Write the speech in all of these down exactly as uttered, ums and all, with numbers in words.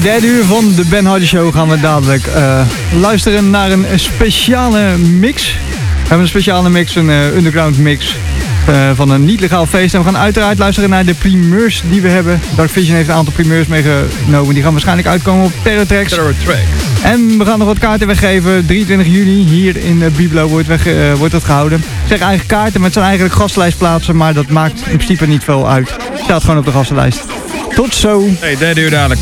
derde uur van de Ben Hardy Show gaan we dadelijk uh, luisteren naar een speciale mix. We hebben een speciale mix, een uh, underground mix uh, van een niet-legaal feest. En we gaan uiteraard luisteren naar de primeurs die we hebben. Dark Vision heeft een aantal primeurs meegenomen. Die gaan waarschijnlijk uitkomen op Terror Tracks. Terror Tracks. En we gaan nog wat kaarten weggeven. drieëntwintig juni hier in uh, Biblo wordt, weg, uh, wordt dat gehouden. Ik zeg eigen kaarten, maar het zijn eigenlijk gastenlijstplaatsen. Maar dat maakt in principe niet veel uit. Het staat gewoon op de gastenlijst. Tot zo. Hey, derde uur dadelijk.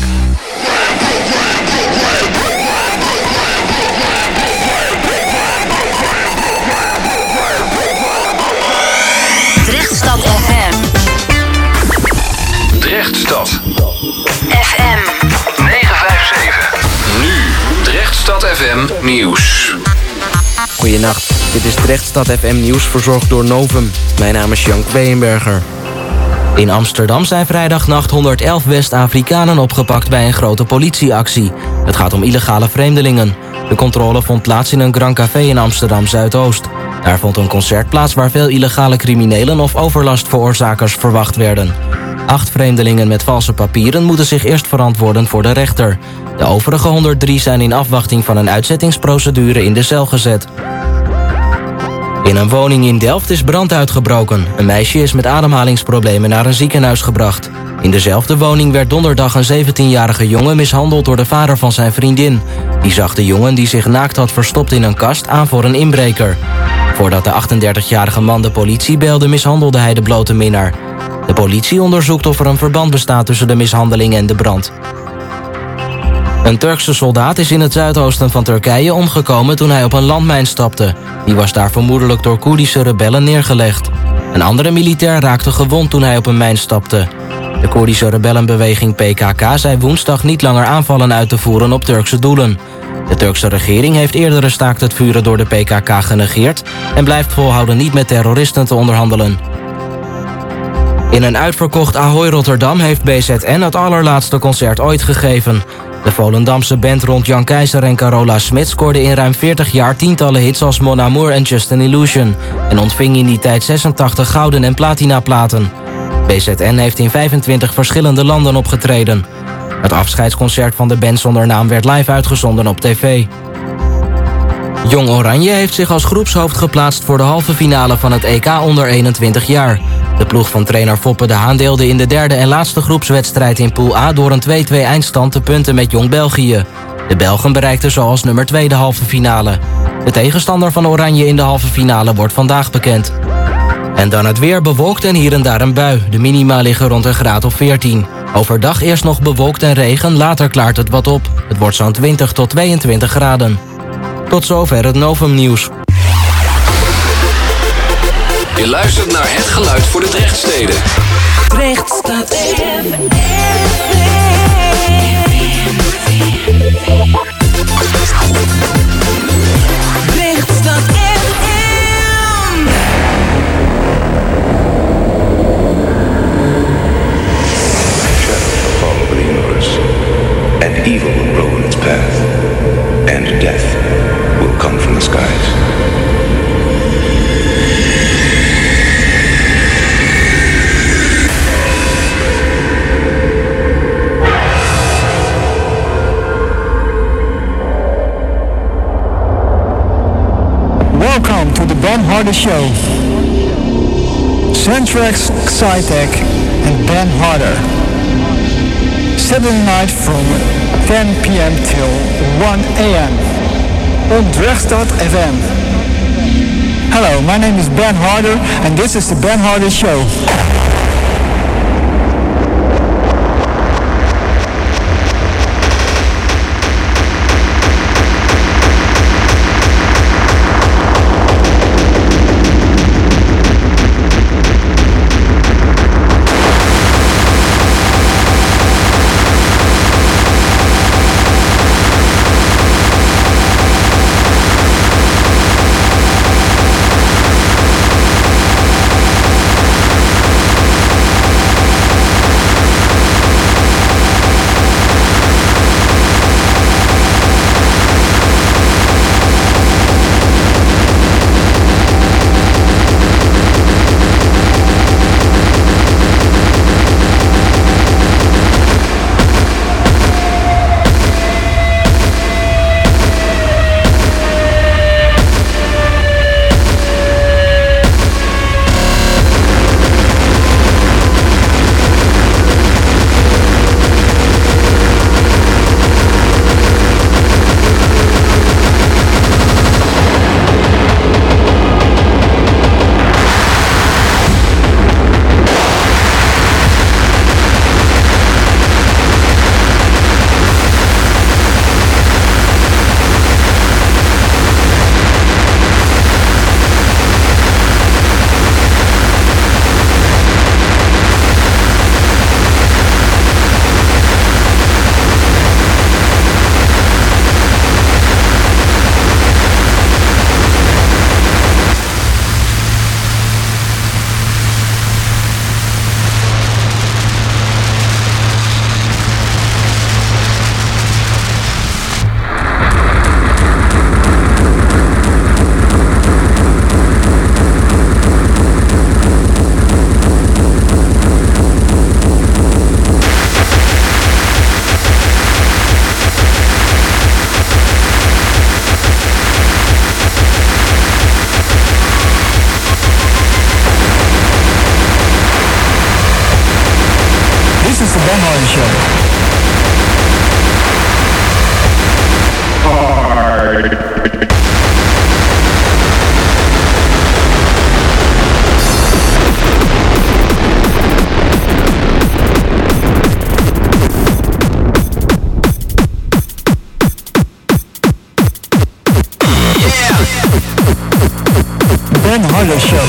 Drechtstad F M. Drechtstad F M. negen vijf zeven. Nu Drechtstad F M nieuws. Goedenacht, dit is Drechtstad F M nieuws verzorgd door Novum. Mijn naam is Jank Beenberger. In Amsterdam zijn vrijdagnacht honderdelf West-Afrikanen opgepakt bij een grote politieactie. Het gaat om illegale vreemdelingen. De controle vond plaats in een Grand Café in Amsterdam-Zuidoost. Daar vond een concert plaats waar veel illegale criminelen of overlastveroorzakers verwacht werden. Acht vreemdelingen met valse papieren moeten zich eerst verantwoorden voor de rechter. De overige honderddrie zijn in afwachting van een uitzettingsprocedure in de cel gezet. In een woning in Delft is brand uitgebroken. Een meisje is met ademhalingsproblemen naar een ziekenhuis gebracht. In dezelfde woning werd donderdag een zeventienjarige jongen mishandeld door de vader van zijn vriendin. Die zag de jongen die zich naakt had verstopt in een kast aan voor een inbreker. Voordat de achtendertigjarige man de politie belde, mishandelde hij de blote minnaar. De politie onderzoekt of er een verband bestaat tussen de mishandeling en de brand. Een Turkse soldaat is in het zuidoosten van Turkije omgekomen toen hij op een landmijn stapte. Die was daar vermoedelijk door Koerdische rebellen neergelegd. Een andere militair raakte gewond toen hij op een mijn stapte. De Koerdische rebellenbeweging P K K zei woensdag niet langer aanvallen uit te voeren op Turkse doelen. De Turkse regering heeft eerdere staakt het vuren door de P K K genegeerd en blijft volhouden niet met terroristen te onderhandelen. In een uitverkocht Ahoy Rotterdam heeft B Z N het allerlaatste concert ooit gegeven. De Volendamse band rond Jan Keizer en Carola Smit scoorde in ruim veertig jaar tientallen hits als Mon Amour en Just an Illusion en ontving in die tijd zesentachtig gouden en platina platen. B Z N heeft in vijfentwintig verschillende landen opgetreden. Het afscheidsconcert van de band zonder naam werd live uitgezonden op tv. Jong Oranje heeft zich als groepshoofd geplaatst voor de halve finale van het E K onder eenentwintig jaar. De ploeg van trainer Foppe de Haan deelde in de derde en laatste groepswedstrijd in Pool A door een twee-twee eindstand te punten met Jong België. De Belgen bereikten zoals nummer twee de halve finale. De tegenstander van Oranje in de halve finale wordt vandaag bekend. En dan het weer, bewolkt en hier en daar een bui. De minima liggen rond een graad of veertien. Overdag eerst nog bewolkt en regen, later klaart het wat op. Het wordt zo'n twintig tot tweeëntwintig graden. Tot zover het Novum nieuws. Je luistert naar het geluid voor de Drechtsteden. Drechtstad F M. Drechtstad F M. Shadow will fall over the universe, and evil will grow in its path, and death will come from the skies. Welcome to the Ben Hardy Show. Centrex, Xytec and Ben Harder. Saturday night from ten p m till one a m on Drechtstad F M. Hello, my name is Ben Harder and this is the Ben Hardy Show. This is the Ben Hardy Show. Ben Hardy Show.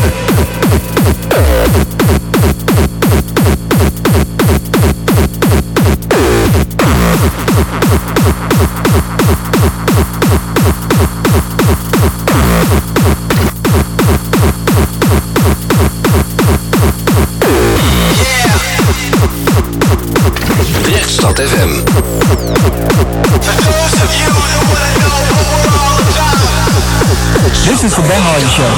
Drechtstad F M. This is the Ben Hardy Show.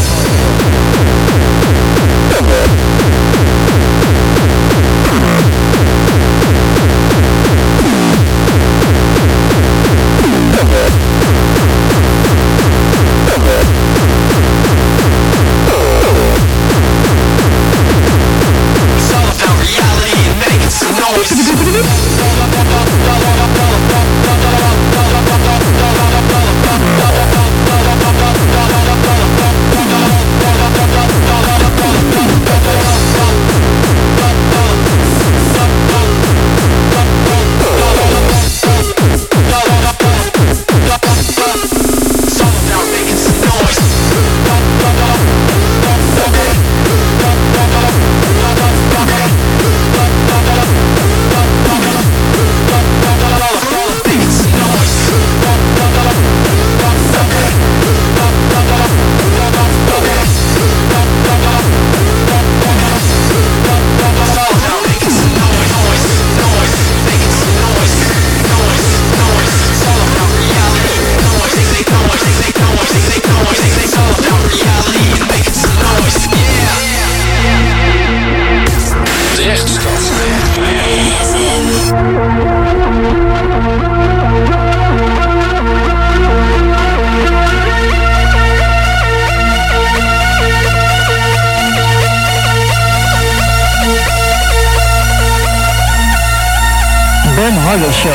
Ben Hardy Show.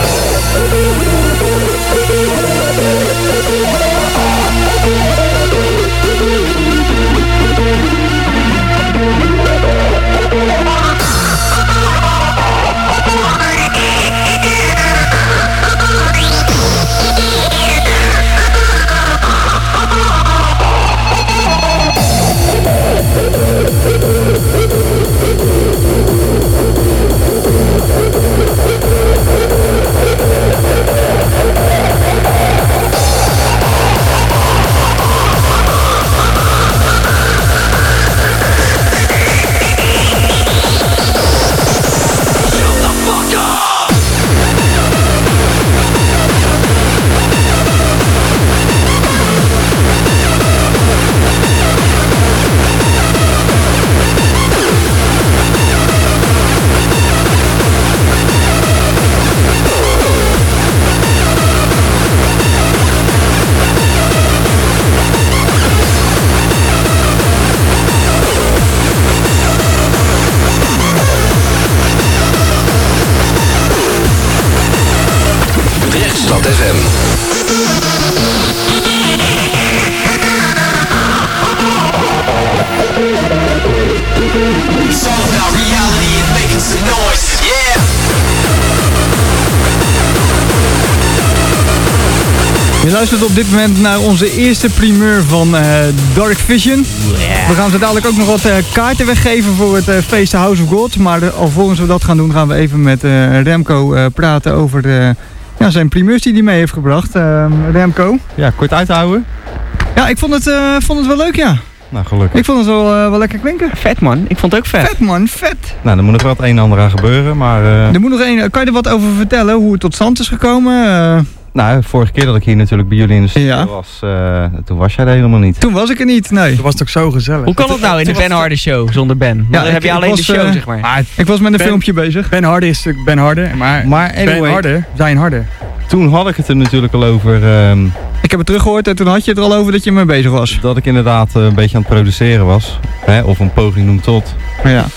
Je luistert op dit moment naar onze eerste primeur van uh, Dark Vision. Yeah. We gaan ze dadelijk ook nog wat uh, kaarten weggeven voor het uh, feest House of God. Maar de, alvorens we dat gaan doen, gaan we even met uh, Remco uh, praten over de, ja, zijn primeurs die hij mee heeft gebracht. Uh, Remco? Ja, kort uithouden. Ja, ik vond het, uh, vond het wel leuk, ja. Nou, gelukkig. Ik vond het wel, uh, wel lekker klinken. Vet man, ik vond het ook vet. Vet man, vet. Nou, er moet nog wel het een en ander aan gebeuren, maar... Uh... Er moet nog een, kan je er wat over vertellen, hoe het tot stand is gekomen? Uh... Nou, vorige keer dat ik hier natuurlijk bij jullie in de studio ja. was, uh, toen was jij er helemaal niet. Toen was ik er niet, nee. Toen was het ook zo gezellig. Hoe kan het nou in de Ben Hardy Show zonder Ben? Ja, dan heb je alleen was, de show, uh, zeg maar. maar. Ik was met een ben, filmpje bezig. Ben Hardy is natuurlijk Ben Harder, maar, maar anyway, Ben Harder zijn harder. Toen had ik het er natuurlijk al over... Um, ik heb het teruggehoord en toen had je het er al over dat je mee bezig was. Dat ik inderdaad uh, een beetje aan het produceren was. Hè, of een poging noem tot. Ja.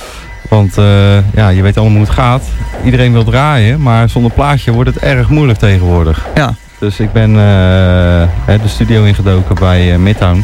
Want uh, ja, je weet allemaal hoe het gaat. Iedereen wil draaien, maar zonder plaatje wordt het erg moeilijk tegenwoordig. Ja. Dus ik ben uh, de studio ingedoken bij uh, Midtown.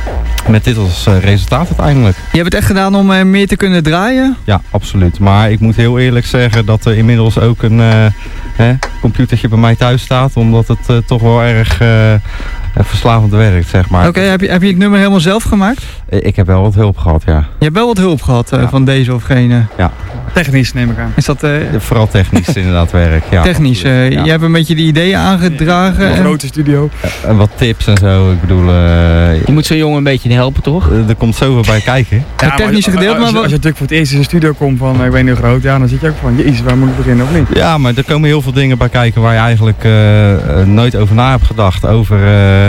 Met dit als uh, resultaat uiteindelijk. Je hebt het echt gedaan om uh, meer te kunnen draaien? Ja, absoluut. Maar ik moet heel eerlijk zeggen dat er inmiddels ook een uh, hè, computertje bij mij thuis staat. Omdat het uh, toch wel erg uh, verslavend werkt, zeg maar. Oké, okay, heb, je, heb je het nummer helemaal zelf gemaakt? Ik heb wel wat hulp gehad, ja. Je hebt wel wat hulp gehad uh, ja. van deze of gene? Ja. Technisch neem ik aan. Is dat, uh, Vooral technisch inderdaad werk, ja. Technisch, uh, ja. Je hebt een beetje die ideeën aangedragen. Een en... grote studio. En wat tips en zo, ik bedoel... Uh, je moet zo'n jongen een beetje helpen, toch? Uh, er komt zoveel bij kijken. Ja, het technische gedeelte, maar... Als, als je natuurlijk voor het eerst in een studio komt van, uh, ik weet niet hoe groot, ja, dan zit je ook van, jezus, waar moet ik beginnen of niet? Ja, maar er komen heel veel dingen bij kijken waar je eigenlijk uh, uh, nooit over na hebt gedacht. Over... Uh,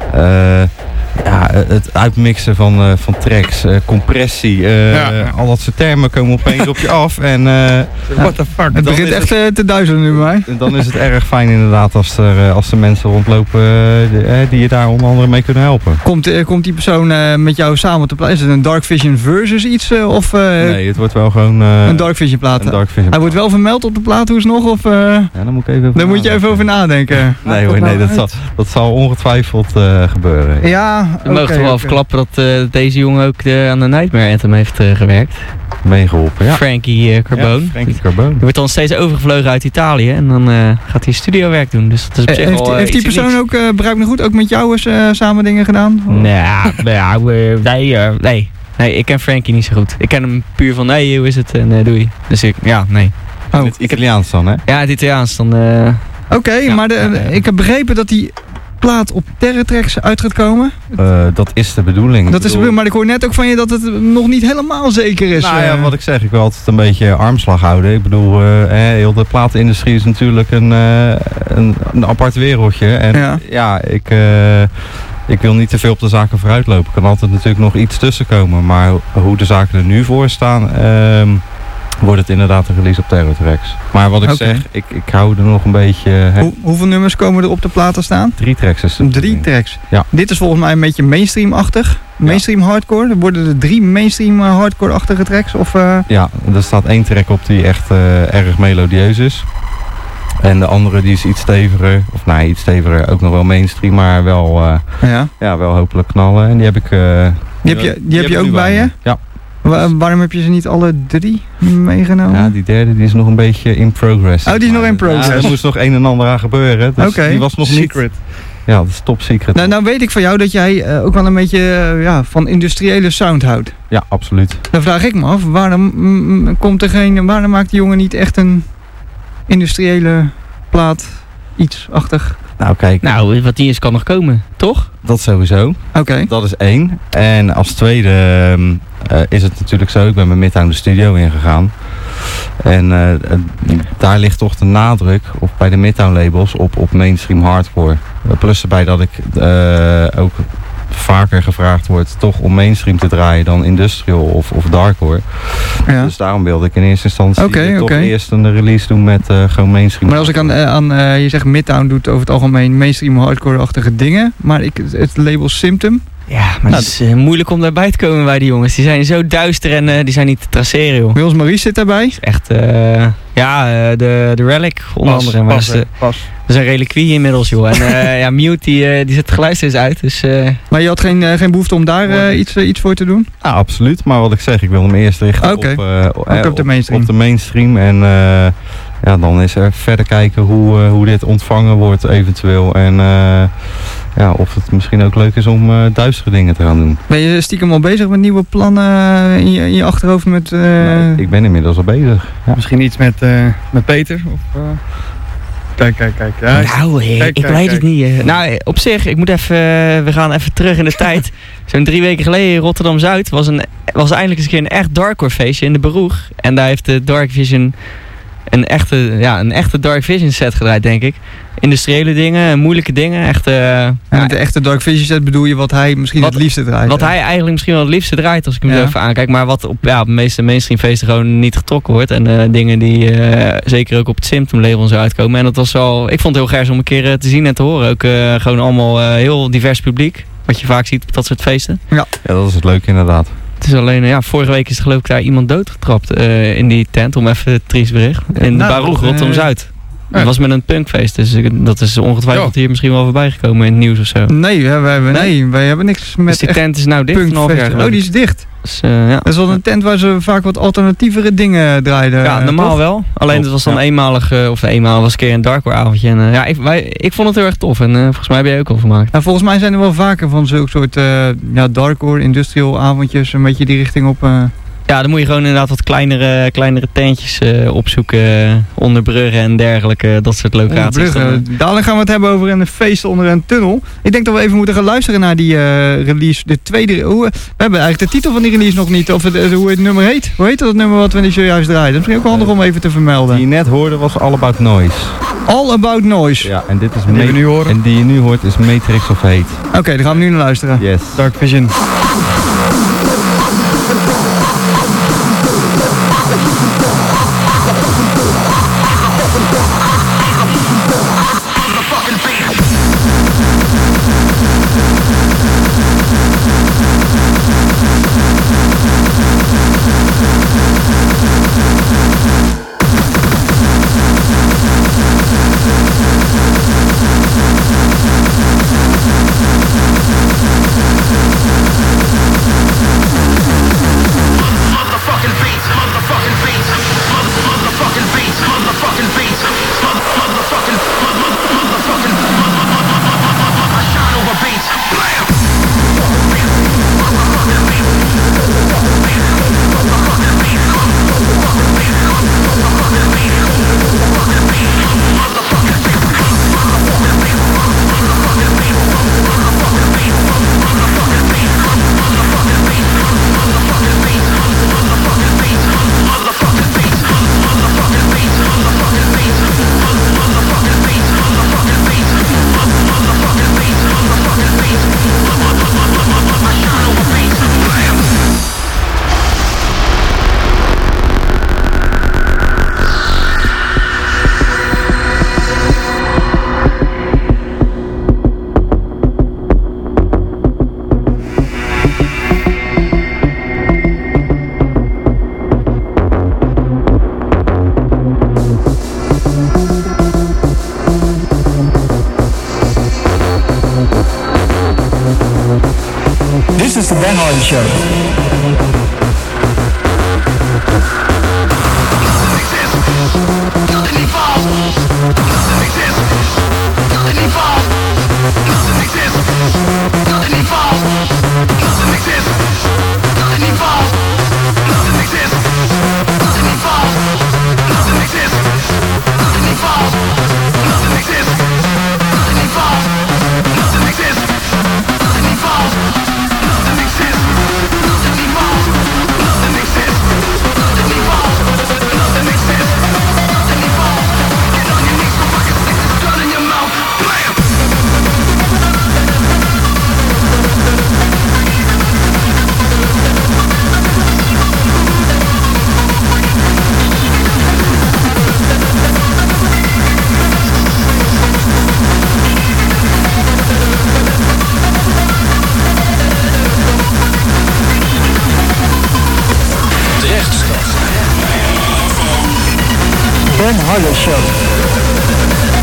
uh, Ja, het uitmixen van, uh, van tracks, uh, compressie, uh, ja, ja. al dat soort termen komen opeens op je af. En, uh, What the fuck? Het begint echt het, te duizelen nu bij mij. Dan is het erg fijn inderdaad als er, als er mensen rondlopen uh, de, die je daar onder andere mee kunnen helpen. Komt, uh, komt die persoon uh, met jou samen te plaatsen? Is het een Dark Vision versus iets? Uh, of, uh, nee, het wordt wel gewoon... Uh, een Dark Vision plaat. Een Dark Vision Hij wordt wel vermeld op de plaathoes nog? Of, uh, ja, dan moet ik even Daar moet je even over nadenken. Nee hoor, nee, dat zal, dat zal ongetwijfeld uh, gebeuren. Ja, we mogen toch wel verklappen dat uh, deze jongen ook de, aan de Nightmare Anthem heeft uh, gewerkt. Meegeholpen, ja. Frankie uh, Carbone. Ja, Frankie Carbone. Die wordt dan steeds overgevlogen uit Italië en dan uh, gaat hij studiowerk doen. Dus dat is op zich heeft, al, uh, heeft die persoon ook, uh, begrijp ik me goed, ook met jou eens uh, samen dingen gedaan? Nou, nou uh, nee, uh, nee. Nee, ik ken Frankie niet zo goed. Ik ken hem puur van, nee, hoe is het en uh, doei. Dus ik, ja, nee. Oh. Het Italiaans dan, hè? Ja, het Italiaans dan. Uh, Oké, okay, ja, maar de, uh, ik heb begrepen dat die plaat op Terra Tracks uit gaat komen. Uh, dat is de bedoeling. Dat is de bedoeling, maar ik hoor net ook van je dat het nog niet helemaal zeker is. Nou ja, wat ik zeg, ik wil altijd een beetje armslag houden. Ik bedoel, uh, heel de platenindustrie is natuurlijk een, uh, een, een apart wereldje. En ja, ja ik... Uh, Ik wil niet te veel op de zaken vooruitlopen. Er kan altijd natuurlijk nog iets tussen komen. Maar hoe de zaken er nu voor staan, um, wordt het inderdaad een release op Terra Tracks. Maar wat ik okay. zeg, ik, ik hou er nog een beetje... He, Hoe, hoeveel nummers komen er op de platen staan? Drie tracks is het. Drie tracks. Ja. Dit is volgens mij een beetje mainstream-achtig. Mainstream ja. hardcore. Worden er drie mainstream hardcore-achtige tracks? Of, uh... Ja, er staat één track op die echt uh, erg melodieus is. En de andere die is iets steviger, of nee, iets steviger, ook nog wel mainstream, maar wel, uh, ja. Ja, wel hopelijk knallen. En die heb ik... Uh, die heb je, die die heb je ook bij je? Ja. Wa waarom heb je ze niet alle drie meegenomen? Ja, die derde die is nog een beetje in progress. Oh, die is nog in progress. Ja, er moest nog een en ander aan gebeuren. Dus okay. Die was nog secret. Niet... Ja, dat is top secret. Nou, nou weet ik van jou dat jij uh, ook wel een beetje uh, ja, van industriële sound houdt. Ja, absoluut. Dan vraag ik me af, waarom, mm, komt er geen, waarom maakt die jongen niet echt een industriële plaat, iets-achtig? Nou, kijk. Nou, wat die is kan nog komen, toch? Dat sowieso. Oké. Okay. Dat is één. En als tweede um, uh, is het natuurlijk zo, ik ben met Midtown de studio ingegaan. En uh, uh, daar ligt toch de nadruk op, bij de Midtown labels op, op mainstream hardcore. Uh, plus erbij dat ik uh, ook vaker gevraagd wordt toch om mainstream te draaien dan industrial of, of darkcore. Ja. Dus daarom wilde ik in eerste instantie okay, toch okay. eerst een release doen met uh, gewoon mainstream. Maar als ik aan, uh, aan uh, je zegt Midtown doet over het algemeen mainstream hardcore-achtige dingen, maar ik, het label Symptom. Ja, maar nou, het is uh, moeilijk om daarbij te komen bij die jongens. Die zijn zo duister en uh, die zijn niet te traceren, joh. Wils Maurice zit daarbij? Is echt, uh, ja, uh, de, de Relic onder pas, andere. Maar pas, dat is, uh, pas. Dat is een reliquie inmiddels, joh. En uh, ja, Mute die, uh, die zet het geluid uit. Dus, uh... Maar je had geen, uh, geen behoefte om daar uh, iets, uh, iets voor te doen? Ja, absoluut. Maar wat ik zeg, ik wil hem eerst richten okay. op, uh, op, op de mainstream. Op de mainstream. En uh, ja, dan is er verder kijken hoe, uh, hoe dit ontvangen wordt eventueel. En uh, ja, of het misschien ook leuk is om uh, duistere dingen te gaan doen. Ben je stiekem al bezig met nieuwe plannen in je, in je achterhoofd? Met, uh... nee, ik ben inmiddels al bezig. Ja. Misschien iets met, uh, met Peter? Of, uh... Kijk, kijk, kijk. Ja, nou, ik, kijk, ik kijk, weet kijk. het niet. Uh. Nou, op zich, ik moet even, uh, we gaan even terug in de tijd. Zo'n drie weken geleden in Rotterdam-Zuid was, een, was eindelijk eens een keer een echt darkcore feestje in de Beroeg. En daar heeft de Dark Vision een echte, ja, een echte Dark Vision set gedraaid, denk ik. Industriële dingen, moeilijke dingen. Echt, uh, en met de echte Dark Vision set bedoel je wat hij misschien wat, het liefste draait? Wat hè? Hij eigenlijk misschien wel het liefste draait, als ik hem ja. zo even aankijk. Maar wat op, ja, op de meeste mainstream feesten gewoon niet getrokken wordt. En uh, dingen die uh, zeker ook op het Symptom label zo uitkomen. En dat was wel, ik vond het heel gaaf om een keer uh, te zien en te horen. Ook uh, gewoon allemaal uh, heel divers publiek. Wat je vaak ziet op dat soort feesten. Ja, ja dat is het leuke inderdaad. Dus is alleen, ja, vorige week is geloof ik daar iemand doodgetrapt uh, in die tent, om even het triest bericht. In de nou, Baruch, uh, Rotterdam-Zuid. Ja. Dat was met een punkfeest, dus ik- dat is ongetwijfeld hier misschien wel voorbij gekomen in het nieuws of zo. Nee, wij, wij, nee? Nee? wij hebben niks met Dus die echt tent is nou dicht, een half jaar punkfeest. geloof Oh, die ik. is dicht. Dus, uh, ja. Dat is wel een tent waar ze vaak wat alternatievere dingen draaiden. Ja, eh, normaal toch? wel. Alleen het was dan Ja. eenmalig, uh, of eenmaal was een keer een darkcore avondje. En uh, ja, ik, wij, ik vond het heel erg tof en uh, volgens mij ben je ook al vermaakt. Nou, volgens mij zijn er wel vaker van zulke soort uh, ja, darkcore, industrial avondjes, een beetje die richting op. Uh, Ja, dan moet je gewoon inderdaad wat kleinere, kleinere tentjes uh, opzoeken, uh, onder bruggen en dergelijke, dat soort locaties. Dan, uh, Brugge. Dadelijk gaan we het hebben over een feest onder een tunnel. Ik denk dat we even moeten gaan luisteren naar die uh, release, de tweede. Hoe, we hebben eigenlijk de titel van die release nog niet, of het, uh, hoe het nummer heet. Hoe heet dat nummer wat we niet zojuist draaien? Dat is misschien ook handig om even te vermelden. Die je net hoorde was All About Noise. All About Noise. Ja, en dit is Die we Ma- nu horen. En die je nu hoort is Matrix of Hate. Oké, okay, daar gaan we nu naar luisteren. Yes. Dark Vision. This is the Ben Hardy Show. Ben Hardy Show.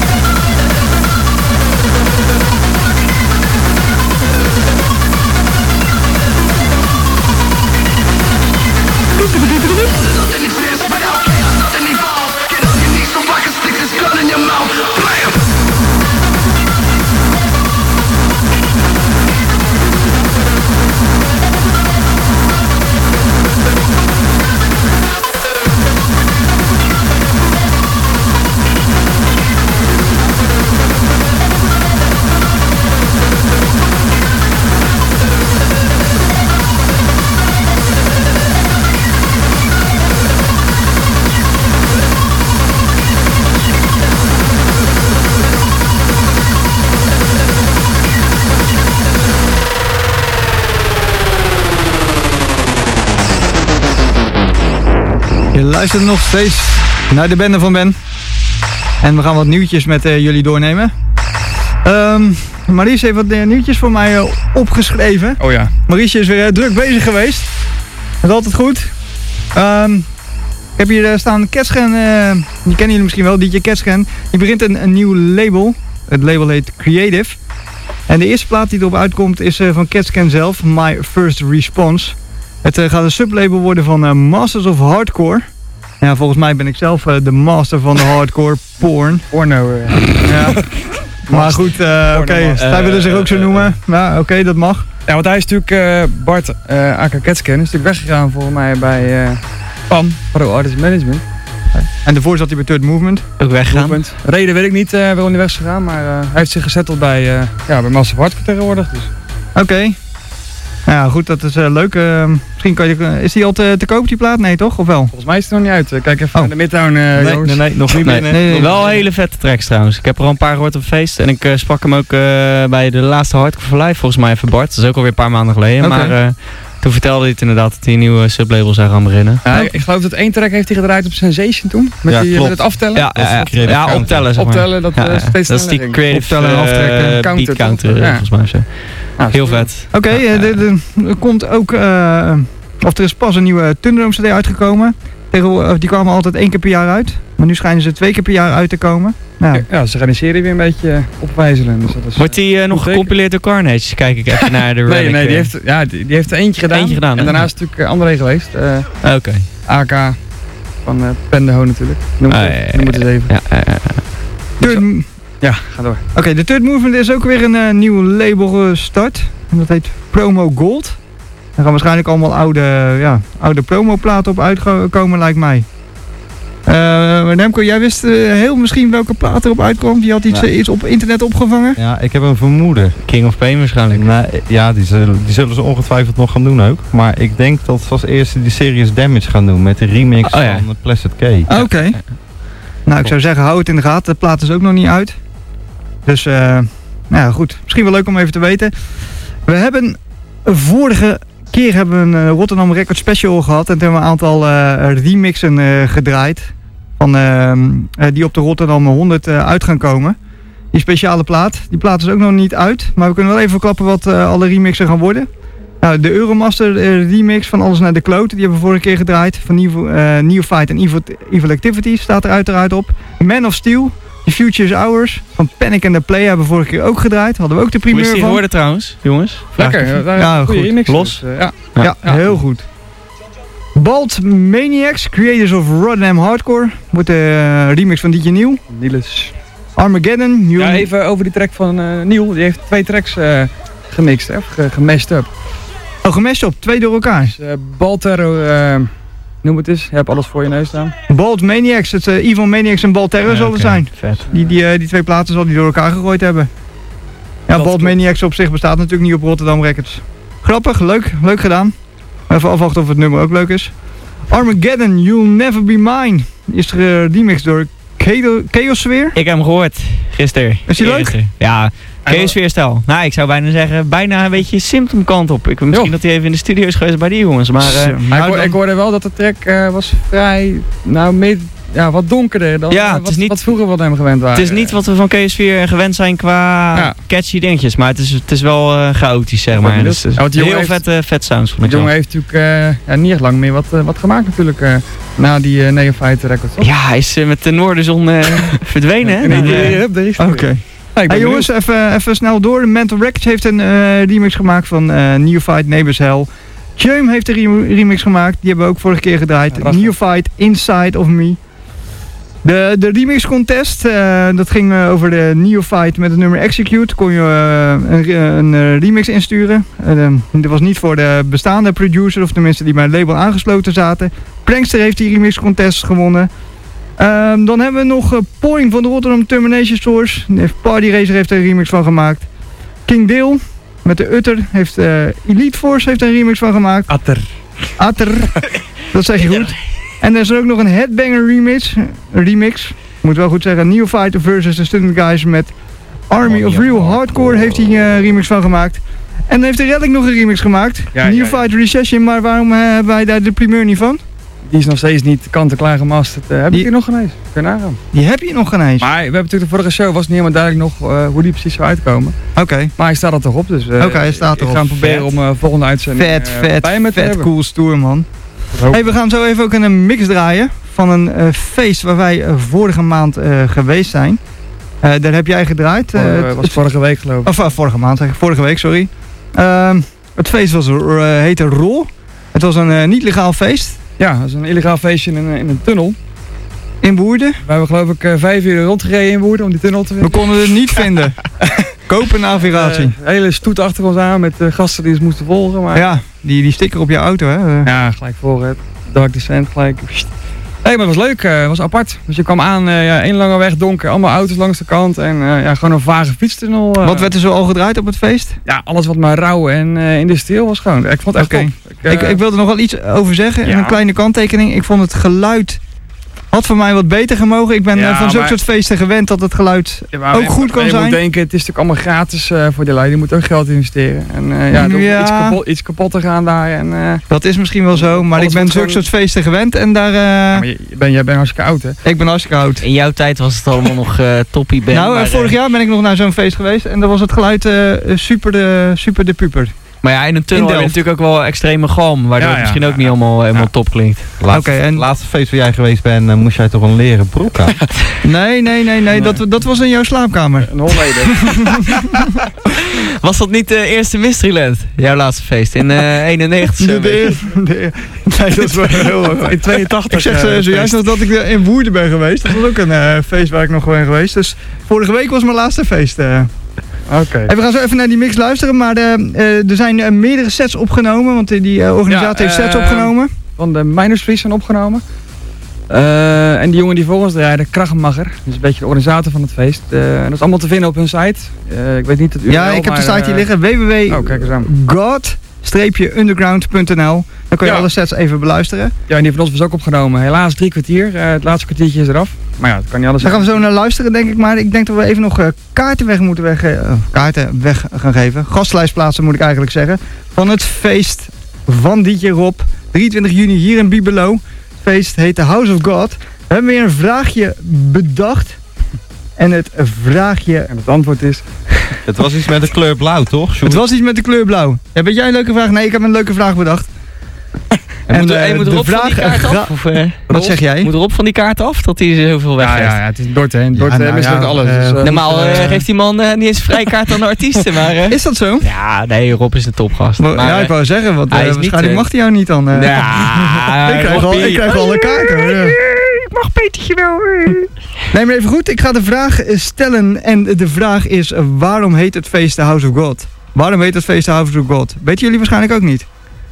Je luistert nog steeds naar de bende van Ben. En we gaan wat nieuwtjes met uh, jullie doornemen. Um, Maries heeft wat uh, nieuwtjes voor mij uh, opgeschreven. Oh ja. Mariesje is weer uh, druk bezig geweest. Dat is altijd goed. Um, ik heb hier uh, staan Catscan, uh, die kennen jullie misschien wel, D J Catscan. Die begint een, een nieuw label. Het label heet Creative. En de eerste plaat die erop uitkomt is uh, van Catscan zelf, My First Response. Het uh, gaat een sublabel worden van uh, Masters of Hardcore. Ja, volgens mij ben ik zelf uh, de master van de hardcore porn. Porno. Uh. Ja. Maar goed, uh, oké, okay. uh, zij willen zich ook zo noemen. Ja, oké, okay, dat mag. Ja, want hij is natuurlijk, uh, Bart, uh, A K Catscan, is natuurlijk weggegaan volgens mij bij uh, P A M, Pro Artist Management. En daarvoor zat hij bij Third Movement. Ook weggegaan. Movement. Reden weet ik niet uh, waarom hij weg is gegaan, maar uh, hij heeft zich gezetteld bij, uh, ja, bij Massive Hardcore tegenwoordig. Dus. Oké. Okay. Ja, goed, dat is uh, leuk. Uh, misschien kan je, uh, is die al te, te koop, die plaat? Nee, toch? Of wel? Volgens mij is het nog niet uit. Uh, kijk even oh. naar de Midtown, uh, nee, jongens. Nee, nee, nog niet nee, binnen. nee, nee, wel nee. hele vette tracks trouwens. Ik heb er al een paar gehoord op feest. En ik uh, sprak hem ook uh, bij de laatste Hardcore for Life, volgens mij even Bart. Dat is ook alweer een paar maanden geleden. Okay. Maar uh, toen vertelde hij het inderdaad dat hij een nieuwe sublabel zou gaan beginnen. Ja, ik, ik geloof dat één track heeft hij gedraaid op Sensation toen. Met, ja, die, met het aftellen. Ja, ja, ja, ja optellen zeg maar. Optellen, dat ja, uh, steeds dat is die creative optellen en aftrekken. Uh, counter, beat counter, ja. volgens mij. Zo. Ja, heel vet. Oké, okay, ja, uh, er komt ook, uh, of er is pas een nieuwe Thunderdome C D uitgekomen. Tegen, die kwamen altijd één keer per jaar uit. Maar nu schijnen ze twee keer per jaar uit te komen. Nou. Ja, ze gaan die serie weer een beetje opwijzelen. Dus dat is, wordt die uh, nog gecompileerd door Carnage? Kijk ik even naar de relic. Nee, nee, die heeft, ja, die, die heeft er eentje gedaan. Eentje gedaan en daarna is het natuurlijk André geweest. Uh, Oké. Okay. A K van uh, Pendeho natuurlijk. Noem het, ah, ja, ja, noem het eens even. Ja, ja, ja. Third, ja, ga door. Oké, okay, de Third Movement is ook weer een uh, nieuw label gestart. En dat heet Promo Gold. Daar gaan waarschijnlijk allemaal oude, ja, oude promoplaten op uitkomen, lijkt mij. Uh, Remco, jij wist uh, heel misschien welke plaat erop uitkomt. Je had iets, ja. uh, iets op internet opgevangen. Ja, ik heb een vermoeden. King of Pain waarschijnlijk. Nee, ja, die zullen, die zullen ze ongetwijfeld nog gaan doen ook. Maar ik denk dat ze als eerste die Serious Damage gaan doen met de remix oh, ja. van Placid K. Oké. Okay. Nou, ik zou zeggen, hou het in de gaten. De plaat is ook nog niet uit. Dus, uh, nou ja, goed. Misschien wel leuk om even te weten. We hebben vorige keer hebben we een Rotterdam Record Special gehad. En toen hebben we een aantal uh, remixen uh, gedraaid. Van, uh, uh, die op de Rotterdam honderd uh, uit gaan komen. Die speciale plaat. Die plaat is ook nog niet uit. Maar we kunnen wel even verklappen wat uh, alle remixen gaan worden. Nou, de Euromaster uh, remix van Alles naar de Kloot. Die hebben we vorige keer gedraaid. Van New, uh, New Fight en Evil, Evil Activity staat er uiteraard op. Man of Steel. The Future is Ours. Van Panic and the Play hebben we vorige keer ook gedraaid. Hadden we ook de primeur van. Hoe is die geworden trouwens, jongens? Lekker. Ja, ja goed. Remix, los. Dus, uh, ja. Ja, ja, ja, heel goed. Bald Maniacs, Creators of Rotterdam Hardcore. Wordt de uh, remix van D J Neil. Niels. Armageddon. Ja, even over die track van uh, Neil. Die heeft twee tracks uh, gemixt, hè? Ge gemashed up. Oh, gemashed up. Twee door elkaar. Dus, uh, Bald Terror, uh, noem het eens. Je hebt alles voor je neus staan. Bald Maniacs. Het uh, Evil Maniacs en Bald Terror ah, zal het okay. zijn. Vet. Die, die, uh, die twee platen zal die door elkaar gegooid hebben. Ja, Bald Maniacs op zich bestaat natuurlijk niet op Rotterdam Records. Grappig, leuk. Leuk gedaan. Even afwachten of het nummer ook leuk is. Armageddon, You'll Never Be Mine. Is geremixed door Chaosphere. Ik heb hem gehoord gisteren. Is die leuk? Ja, Chaosphere stijl. Nou, ik zou bijna zeggen, bijna een beetje Symptom kant op. Ik, misschien jo. dat hij even in de studio is geweest bij die jongens. Maar, uh, maar ik, hoor, ik hoorde wel dat de track uh, was vrij, nou, mee, ja, wat donkerder dan ja, uh, wat, niet, wat vroeger wat hem gewend waren. Het is niet wat we van Chaosphere gewend zijn qua ja. catchy dingetjes. Maar het is, het is wel uh, chaotisch, zeg maar. Dus, dus ja, heel heeft, vet, uh, vet sounds. De jongen heeft natuurlijk uh, ja, niet echt lang meer wat, uh, wat gemaakt natuurlijk. Uh, na die uh, Neophyte Records. Toch? Ja, hij is uh, met de Noorderzon uh, verdwenen. Hè? Nee, uh, Oké. Okay. Hey, hey jongens, even, even snel door. Mental Records heeft een uh, remix gemaakt van uh, Neophyte Neighbors Hell. Chum heeft een remix gemaakt. Die hebben we ook vorige keer gedraaid. Ja, Neophyte Inside of Me. De, de remix contest, uh, dat ging uh, over de Neophyte met het nummer Execute. Kon je uh, een, een uh, remix insturen. Uh, dat was niet voor de bestaande producer of de mensen die bij het label aangesloten zaten. Prankster heeft die remix contest gewonnen. Um, dan hebben we nog uh, Poing van de Rotterdam Termination Source. Party Racer heeft er een remix van gemaakt. King Dale met de Utter heeft uh, Elite Force heeft er een remix van gemaakt. Atter. Atter. Dat zeg je goed. En er is er ook nog een Headbanger remix. Een remix. Moet wel goed zeggen. Neophyte versus the Student Guys met Army of Real Hardcore heeft hij een uh, remix van gemaakt. En dan heeft de Relic nog een remix gemaakt. Ja, Neophyte ja, ja. Recession. Maar waarom uh, hebben wij daar de primeur niet van? die is nog steeds niet kant-en-klaar gemasterd. Uh, heb Die- ik hier nog geen eens? Kun je nagaan. Die heb je nog geen eens. Maar we hebben natuurlijk de vorige show, was niet helemaal duidelijk nog uh, hoe die precies zou uitkomen. Oké. Maar hij staat er toch op, dus uh, Oké, hij staat ik erop. ga hem proberen Vet. om uh, volgende uitzending Vet, uh, vet, bij me te vet, hebben. cool, stoer, man. Hey, we gaan zo even ook een mix draaien van een uh, feest waar wij uh, vorige maand uh, geweest zijn. Uh, daar heb jij gedraaid. Uh, Voor, uh, het- was vorige week geloof ik. Of uh, vorige maand, zeg ik. Vorige week, sorry. Ehm, het feest was, uh, heette Rol. Het was een uh, niet legaal feest Ja, dat is een illegaal feestje in een, in een tunnel. in Woerden. We hebben geloof ik uh, vijf uur rondgereden in Woerden om die tunnel te We vinden. konden het niet vinden. Kopen navigatie. Uh, hele stoet achter ons aan met uh, gasten die ons moesten volgen. Maar ja, die, die sticker op je auto, hè. Uh, ja, gelijk voor het Dark Descent, gelijk. Nee, maar het was leuk, uh, het was apart. Dus je kwam aan, uh, ja, één lange weg, donker, allemaal auto's langs de kant en uh, ja, gewoon een vage fietstunnel. Uh, Wat werd er zo al gedraaid op het feest? Ja, alles wat maar rauw en uh, industrieel was gewoon. Ik vond het echt Oké. top. Ik, uh, Ik, ik wilde er nog wel iets over zeggen. Ja. Een kleine kanttekening. Ik vond het geluid had voor mij wat beter gemogen. Ik ben Ja, uh, van zulke maar- soort feesten gewend dat het geluid ja, maar ook je- goed maar kan je zijn. moet denken, het is natuurlijk allemaal gratis uh, voor die lui. Die moeten ook geld investeren. En uh, ja, door Ja. Iets, kapot, iets kapot te gaan daar. En, uh, Dat is misschien wel zo, maar Alles ik ben wat zulke gewoon- soort feesten gewend en daar... uh, ja, maar je, je ben, jij bent hartstikke oud, hè? ik ben hartstikke oud. In jouw tijd was het allemaal nog uh, toppie ben. nou, uh, maar, vorig uh, jaar ben ik nog naar zo'n feest geweest en daar was het geluid uh, super, de, super de puper. Maar ja, in een tunnel In heb je Delft. natuurlijk ook wel extreme galm, waardoor Ja, het ja, misschien ook ja, niet allemaal helemaal top klinkt. Laatste, Oké, en- laatste feest waar jij geweest bent, uh, moest jij toch een leren broek aan? Nee, nee, nee, nee, dat, dat was in jouw slaapkamer. Een Holleder. Was dat niet de eerste Mysteryland? Jouw laatste feest in uh, eenennegentig? De, zo'n beetje? de, de- nee, dat is wel heel... In tweeëntachtig. Ik zeg uh, uh, zojuist nog dat ik uh, in Woerden ben geweest. Dat was ook een uh, feest waar ik nog ben geweest. Dus vorige week was mijn laatste feest. Uh. Oké. Hey, we gaan zo even naar die mix luisteren. Maar uh, uh, er zijn uh, meerdere sets opgenomen. Want uh, die uh, organisatie Ja, heeft sets uh, opgenomen. Van de Miners Freeze zijn opgenomen. Uh, en die jongen die voor ons draaide, Krachmacher, dat is een beetje de organisator van het feest. Uh, dat is allemaal te vinden op hun site. Uh, ik weet niet het U R L, Ja, ik heb de maar, site hier uh, liggen. w w w Oh, kijk eens aan. punt god underground punt n l. Dan kun je Ja. alle sets even beluisteren. Ja, en die van ons was ook opgenomen. Helaas drie kwartier. Uh, het laatste kwartiertje is eraf. Maar ja, dat kan niet alles Daar gaan we zijn. zo naar luisteren, denk ik. Maar ik denk dat we even nog uh, kaarten weg moeten weg, uh, kaarten weg gaan geven. Gastlijstplaatsen moet ik eigenlijk zeggen. Van het feest van D J Rob. drieëntwintig juni hier in Bibelo. Het feest heet The House of God. We hebben weer een vraagje bedacht. En het vraagje... En het antwoord is... Het was iets met de kleur blauw, toch? Het Sjoerd? was iets met de kleur blauw. Ja, weet jij een leuke vraag? Nee, ik heb een leuke vraag bedacht. En moet, er, eh, en moet de Rob van die vraag- kaart gra- af? Of, uh, Wat zeg jij? Moet Rob van die kaart af? Dat hij zoveel weg Ja, heeft? ja, ja, het is Dort, hè. Dort Ja, ja, nou mislukt ja, alles. eh, dus, uh, Normaal moet, uh, uh, geeft die man uh, niet eens vrijkaart aan de artiesten, maar... uh, Is dat zo? ja, nee, Rob is een topgast. Maar, Maar, ja, uh, ik wou zeggen, want hij uh, is niet, waarschijnlijk uh, mag hij jou niet dan. Uh. ja, ik, krijg al, Robbie. ik krijg al een kaart hoor. Ja. Ik mag Petertje wel. Nee, maar even goed. Ik ga de vraag stellen. En de vraag is, uh, waarom heet het feest The House of God? Waarom heet het feest The House of God? Weten jullie waarschijnlijk ook niet.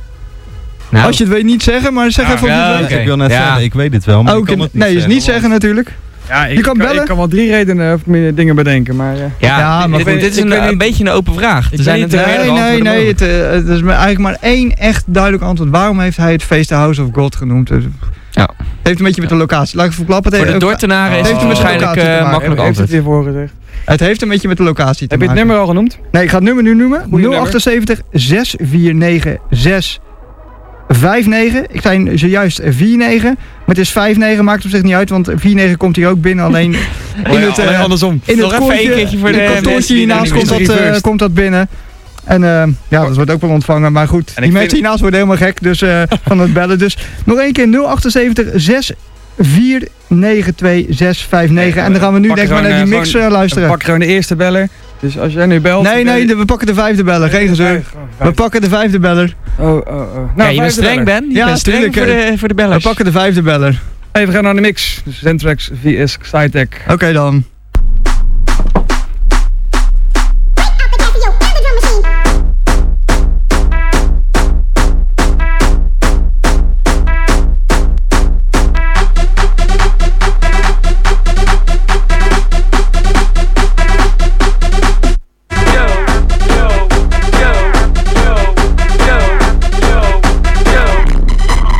Nou, Als je het weet, niet zeggen, maar zeg Ja, even of je ja, het weet. oké. Ik wil net Ja. zeggen, ik weet het wel, maar Ook ik kan een- het niet nee, is zeggen. niet zeggen natuurlijk. ja, ik, Je kan kan, bellen. ik kan wel drie redenen of meer dingen bedenken, maar... Uh, ja, Ja, maar dit, goed. dit is Ik een, weet een niet- beetje een open vraag. ik Er zijn weet het niet, meerdere Nee, nee, antwoorden nee. mogelijk. Het, uh, het is maar eigenlijk maar één echt duidelijk antwoord. Waarom heeft hij het feest The House of God genoemd? Dus, Ja. Het heeft een beetje met de locatie. Laat ik even verklappen. Het Voor de heeft ook- Dortenaren is heeft het er met de waarschijnlijk locatie te uh, maken. makkelijk heeft het antwoord. weer voorgezegd. Het heeft een beetje met de locatie te Heb je het maken. nummer al genoemd? Nee, ik ga het nummer nu noemen. Goeie nul achtenzeventig zes vier negen zes vijf negen. Ik zei zojuist vier negen. Maar het is vijf negen. Maakt op zich niet uit. Want vier negen komt hier ook binnen. Alleen in het, Alleen eh, andersom. in Nog het even koortje, één keertje voor in de het mensen kantoortje die nog hiernaast niet komt dat, weten. eh, komt dat binnen. En eh, ja, dat wordt ook wel ontvangen. Maar goed, En die ik mensen vind- hiernaast worden helemaal gek dus, eh, van het bellen. Dus nog één keer nul achtenzeventig zes vier negen twee zes vijf negen. En dan gaan we nu Pak denk ik maar gewoon, naar die eh, mix gewoon- eh, luisteren. Pak gewoon de eerste beller. Dus als jij nu belt... Nee, dan- nee, de- we pakken de vijfde beller. Geen gezeur. Vijf. We pakken de vijfde beller. Oh, oh, oh. Nou, Ja, je bent vijfde streng, beller. Ben. Je Ja, bent streng tuurlijk, voor hè. de, voor de We bellers. pakken de vijfde beller. Hey, we gaan naar de mix. Dus Zentrax V S SciTech. Oké dan.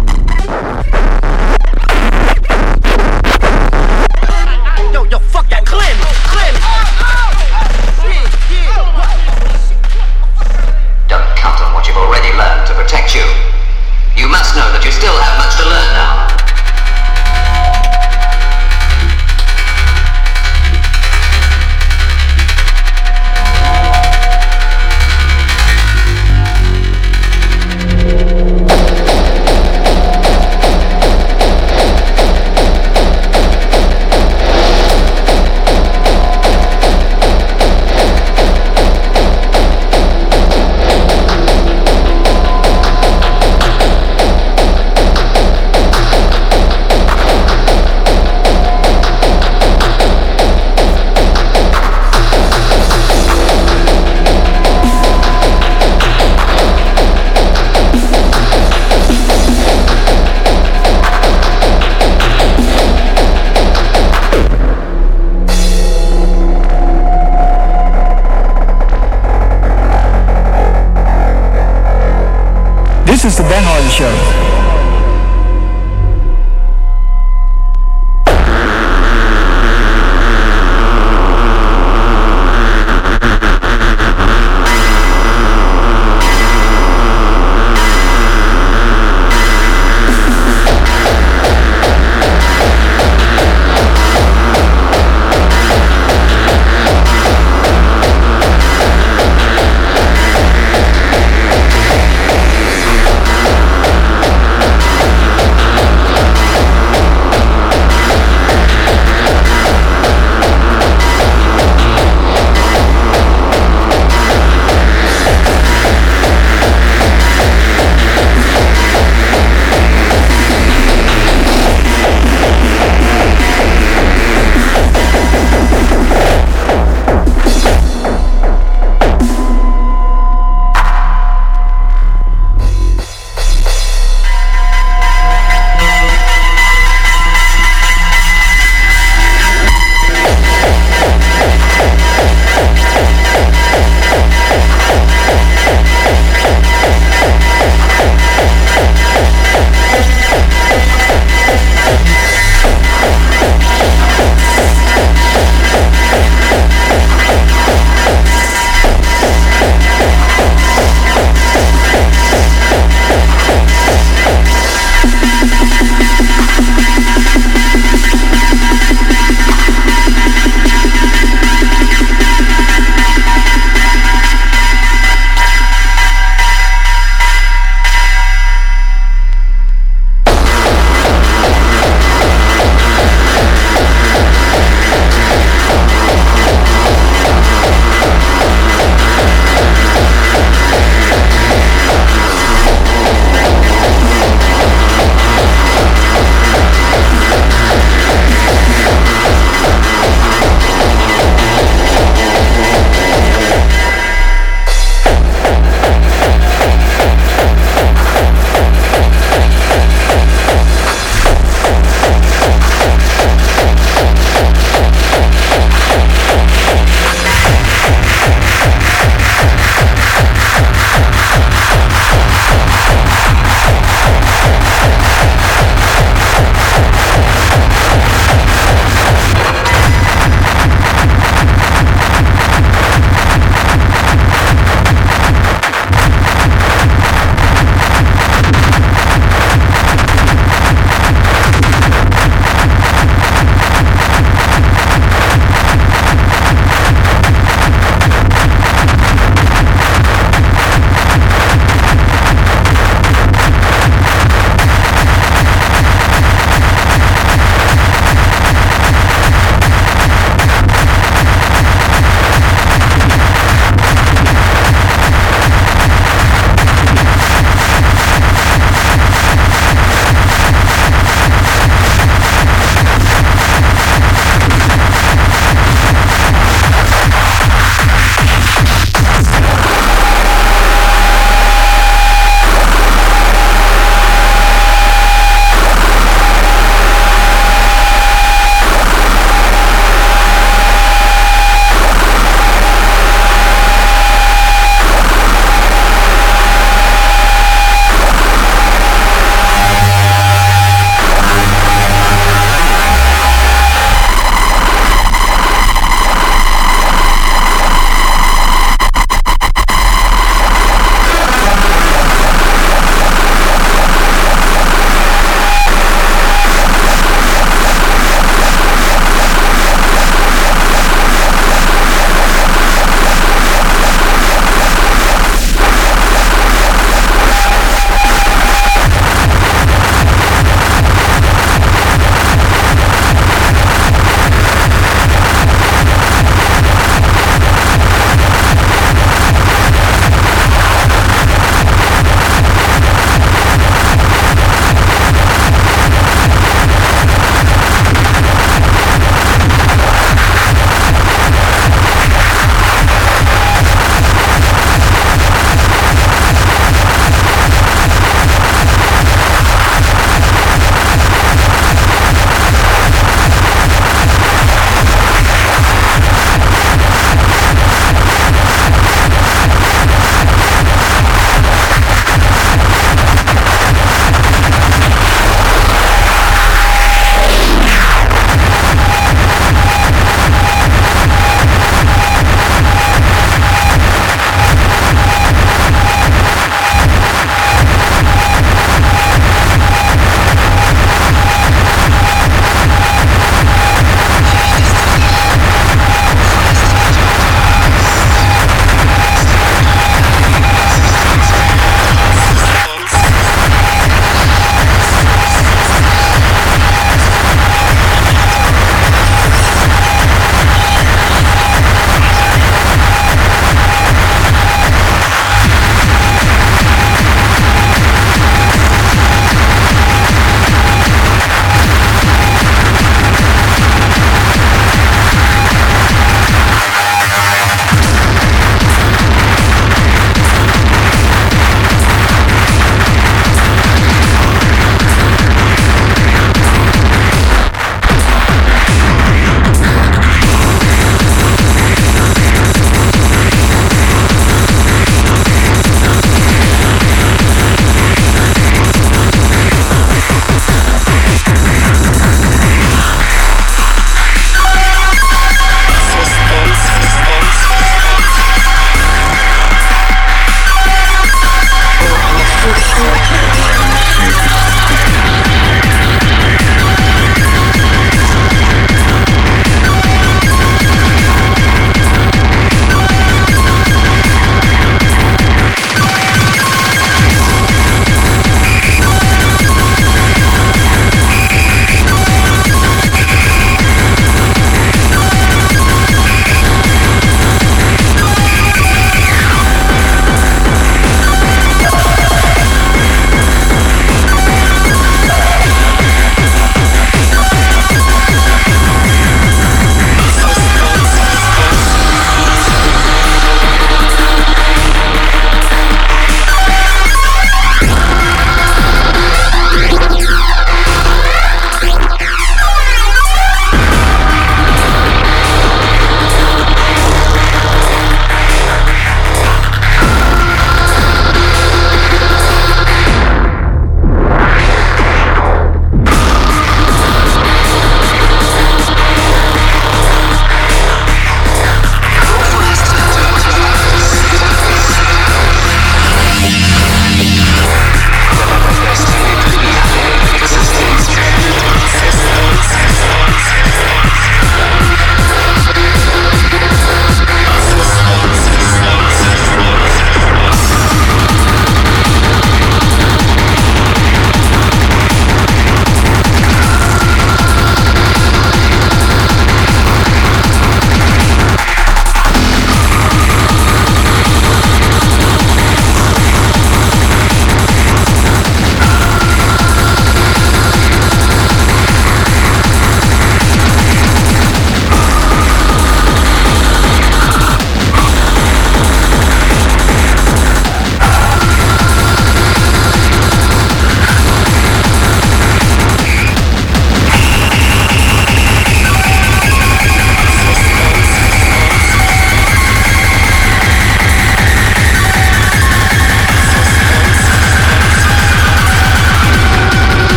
Yo, yo, fuck that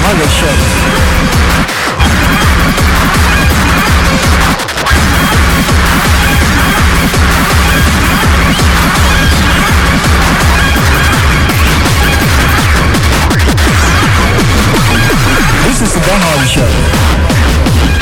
Harder Show. This is the Ben Hardy Show.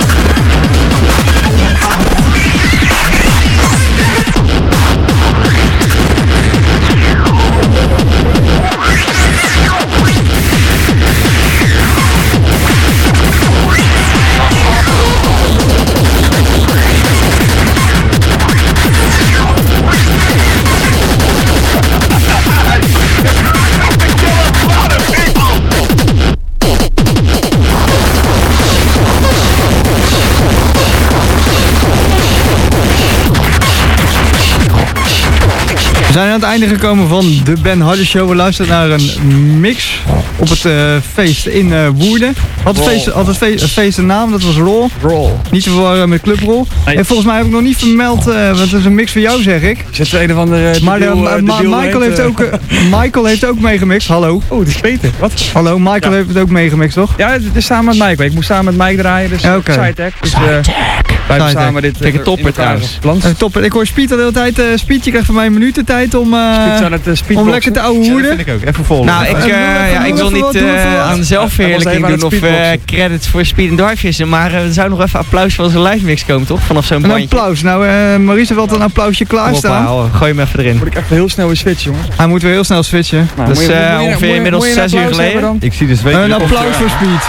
We zijn aan het einde gekomen van de Ben Hardy Show. We luisteren naar een mix op het uh, feest in uh, Woerden. Had het feest, had het feest, het feest een naam, dat was Roll. Roll. Niet te verwarren met Club Roll. Nee. En volgens mij heb ik nog niet vermeld, uh, want het is een mix van jou zeg ik. Zit er een of andere... Uh, Maar de, debiel, uh, Ma- Ma- debiel Michael, heet, heeft uh, ook, uh, Michael heeft ook meegemixt, hallo. Oh, dat is Peter. Wat? Hallo, Michael Ja. heeft het ook meegemixt toch? Ja, het is samen met Mike. Ik moest samen met Mike draaien, dus Ja, oké. Sidetrack. Dus, uh, wij hebben Sidetrack. samen dit... Vind ik een topper trouwens. Plan. Uh, top. Ik hoor Spiet al de hele tijd. Uh, Spiet, je krijgt van mij een minuut de tijd om, uh, Piet aan het uh, om speedboxen. lekker te ouwe Ja, dat hoeden. vind ik ook. Even volgen. Nou, ik, Doe uh, even- ja, doe ik wil even niet wat, doe uh, even wat. aan zelfverheerlijking Hij was doen even of aan het uh, credits voor Speed and Dark vissen, maar uh, er zou nog even applaus voor onze live mix komen, toch? Vanaf zo'n Een bandje. applaus. Nou, uh, Maurice heeft altijd een applausje Kom op, klaarstaan. ouwe. Gooi hem even erin. Moet ik echt heel snel weer switchen, jongens. Hij moet weer heel snel switchen. Nou, Dat moet is je- uh, moet je- ongeveer moet je- inmiddels moet je een zes uur applaus hebben geleden. dan? Ik zie de zweet. Een applaus voor Speed.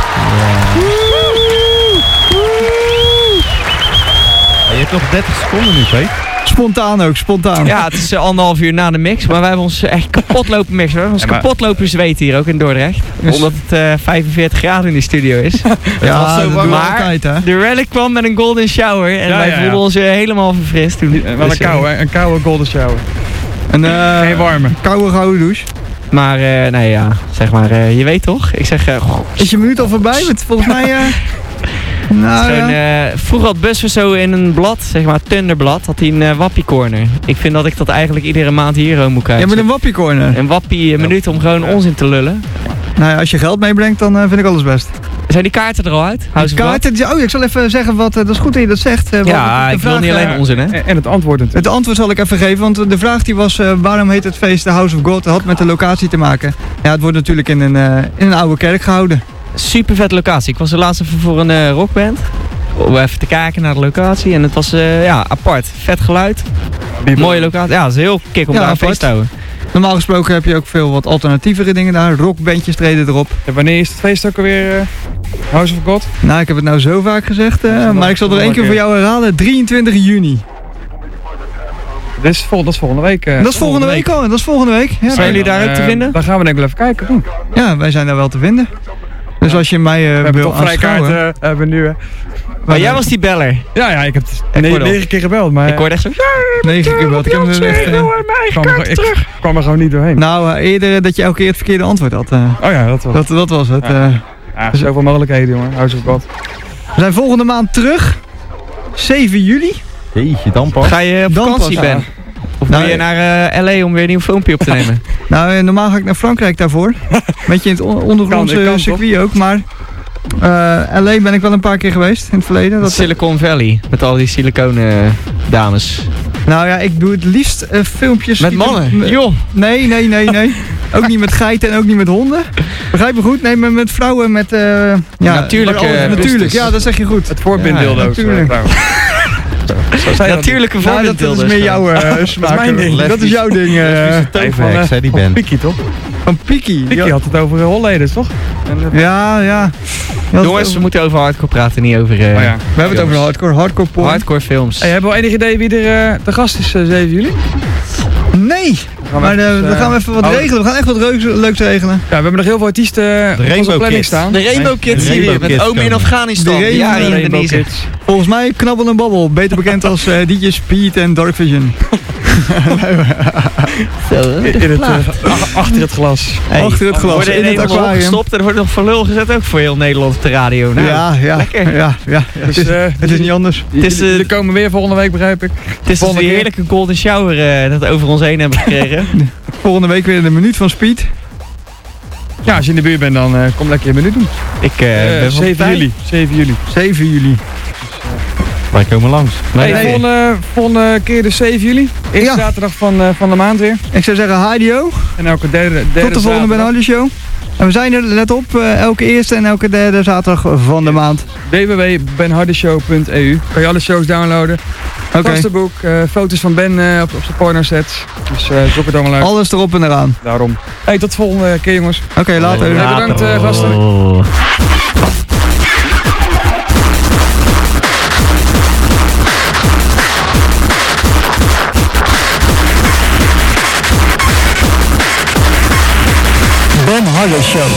Ja, je hebt nog dertig seconden nu, Peet. Spontaan ook, spontaan. Ja, het is uh, anderhalf uur na de mix, maar wij hebben ons uh, echt kapot lopen mixen. We hebben ons Ja, maar- kapot lopen zweten hier ook in Dordrecht. Dus- Omdat het uh, vijfenveertig graden in de studio is. ja, was zo dat warm. doen we Maar- altijd, hè. De Relic kwam met een golden shower en Ja, wij ja, ja. voelden ons uh, helemaal verfrist toen. Wel een Dus, uh, koude, hè? Een koude golden shower. Een uh, Geen warme. koude gouden douche. Maar uh, nee ja, zeg maar, uh, je weet toch? Ik zeg, uh, goh, Is je minuut al voorbij? Want volgens mij... Uh, nou, Zo'n, ja. uh, vroeger had Busver zo in een blad, zeg maar Thunderblad, had hij een uh, wappie corner. Ik vind dat ik dat eigenlijk iedere maand hier uh, moet Je krijgen. hebt een wappie corner. Een wappie uh, minuut om gewoon onzin te lullen. Nou ja, als je geld meebrengt, dan uh, vind ik alles best. Zijn die kaarten er al uit? House of God? Kaarten, die- oh, ik zal even zeggen wat... uh, dat is goed dat je dat zegt. uh, Ja, want de ik wil vraag, niet alleen uh, onzin, hè? En, en het antwoord natuurlijk. Het antwoord zal ik even geven, want de vraag die was... Uh, waarom heet het feest de House of God? Dat had met de locatie te maken. Ja, het wordt natuurlijk in een, uh, in een oude kerk gehouden. Super vet locatie. Ik was er laatst even voor een uh, rockband. Om even te kijken naar de locatie. En het was uh, ja, apart. Vet geluid. Mooie locatie. Ja, het is heel kick om Ja, daar een apart. feest te houden. Normaal gesproken heb je ook veel wat alternatievere dingen daar. Rockbandjes treden erop. En wanneer is het feest ook alweer? uh, House of God? Nou, ik heb het nou zo vaak gezegd, uh, nog- maar ik zal er nog één keer een voor jou herhalen. drieëntwintig juni. Dit is, vol, dat is volgende week. uh, dat is volgende week al, dat is volgende week. Ja, Zijn jullie daar ook te Eh, vinden? Dan gaan we denk ik wel even kijken. Hm. ja, wij zijn daar wel te vinden. Dus als je mij uh, We hebben wil toch vrijkaarten aanschouwen... uh, hebben we nu. uh. Maar jij was die beller. Ja, ja, ik heb Ik ne- hoorde al. negen keer gebeld, maar Ik hoorde echt zo... negen keer wat. Ik heb hem echt, uh, ik kwam, er, ik kwam er gewoon niet doorheen. nou, uh, eerder dat je elke keer het verkeerde antwoord had. uh. Oh ja, dat was dat, dat was het. Ja. uh. ja, zoveel mogelijkheden, jongen. House of God. We zijn volgende maand terug. zeven juli. Jeetje, dan pas. Ga je op Dan vakantie, pas, ja. Ben? Of Nou, moet je naar uh, L A om weer een nieuw filmpje op te nemen? Nou, uh, normaal ga ik naar Frankrijk daarvoor. Beetje in het on- ondergrondse Kan, kan, circuit ook, maar... uh, L A ben ik wel een paar keer geweest in het verleden. Dat, Silicon Valley. Met al die siliconen uh, dames. nou ja, ik doe het liefst uh, filmpjes... Met die- mannen? m- Joh. Nee, nee, nee, nee. Ook niet met geiten en ook niet met honden. Begrijp me goed? Nee, maar met vrouwen met... uh, ja, Natuurlijke maar alles- Natuurlijk, bustes. ja, dat zeg je goed. Het voorbinddildo. Ja, ook, natuurlijk. uh, trouwens. Zo zei dat Natuurlijke Nou, dat, dat is meer jouw uh, smaak. mijn ding. Dat is jouw ding. uh, niet. Van, uh, zei die van Ben. Piki, toch? van Piki. Piki Ja, had het over uh, Holleders, toch? En, uh, ja. ja. Ja, Jongens, we moeten over hardcore praten, niet over uh, oh ja. We hebben het over de hardcore, hardcore porn. hardcore films. Hey, hebben we enig idee wie er uh, de gast is uh, zeven juli? Nee, Gaan we maar even, uh, dan uh, gaan we even wat oh. regelen. We gaan echt wat leuks, leuks regelen. Ja, we hebben nog heel veel artiesten uh, op onze Rainbow planning Kids. staan. De Rainbow Kids De hier weer, Rainbow met Kids Omi in komen. Afghanistan. De Rainbow- Ja, in Rainbow Indonesië. Kids. Volgens mij Knabbel en Babbel, beter bekend als uh, D J Speed en Dark Vision. Zo, In het, uh, ach- achter het glas. Hey, Achter het glas, worden in het Nederland aquarium. opgestopt en er wordt nog voor lul gezet ook voor heel Nederland op de radio. Nou, ja, ja, lekker. ja, ja. Het, is, uh, het is niet anders. Het is, Jullie uh, komen weer volgende week, begrijp ik. Het is dus volgende die keer. heerlijke golden shower uh, dat we over ons heen hebben gekregen. Volgende week weer de minuut van Speed. Ja, als je in de buurt bent, dan uh, kom lekker je menu doen. Ik uh, Uh, ben van zeven partij. juli. zeven juli. zeven juli. Wij komen langs. Hey, nee. volgende, volgende keer dus zeven juli. Eerste Ja. zaterdag van, uh, van de maand weer. Ik zou zeggen, Haidio. En elke derde, derde Tot de volgende Ben zaterdag. Hardy Show. En we zijn er, let op, uh, elke eerste en elke derde zaterdag van de maand. w w w punt ben hardy show punt e u. Kan je alle shows downloaden. Oké. Gastenboek, uh, foto's van Ben uh, op, op zijn porno sets. Dus uh, zoek het allemaal uit. Alles erop en eraan. Daarom. Hey, tot de volgende keer jongens. Oké, later. Hey, bedankt uh, gasten. Oh. Ben Hardy Show.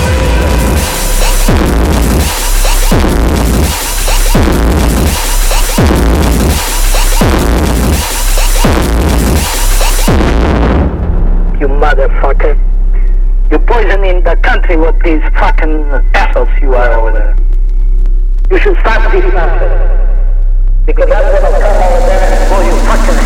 You motherfucker. You're poisoning the country with these fucking assholes you are over there. You should stop this nonsense. Because I'm gonna come over there and blow your fucking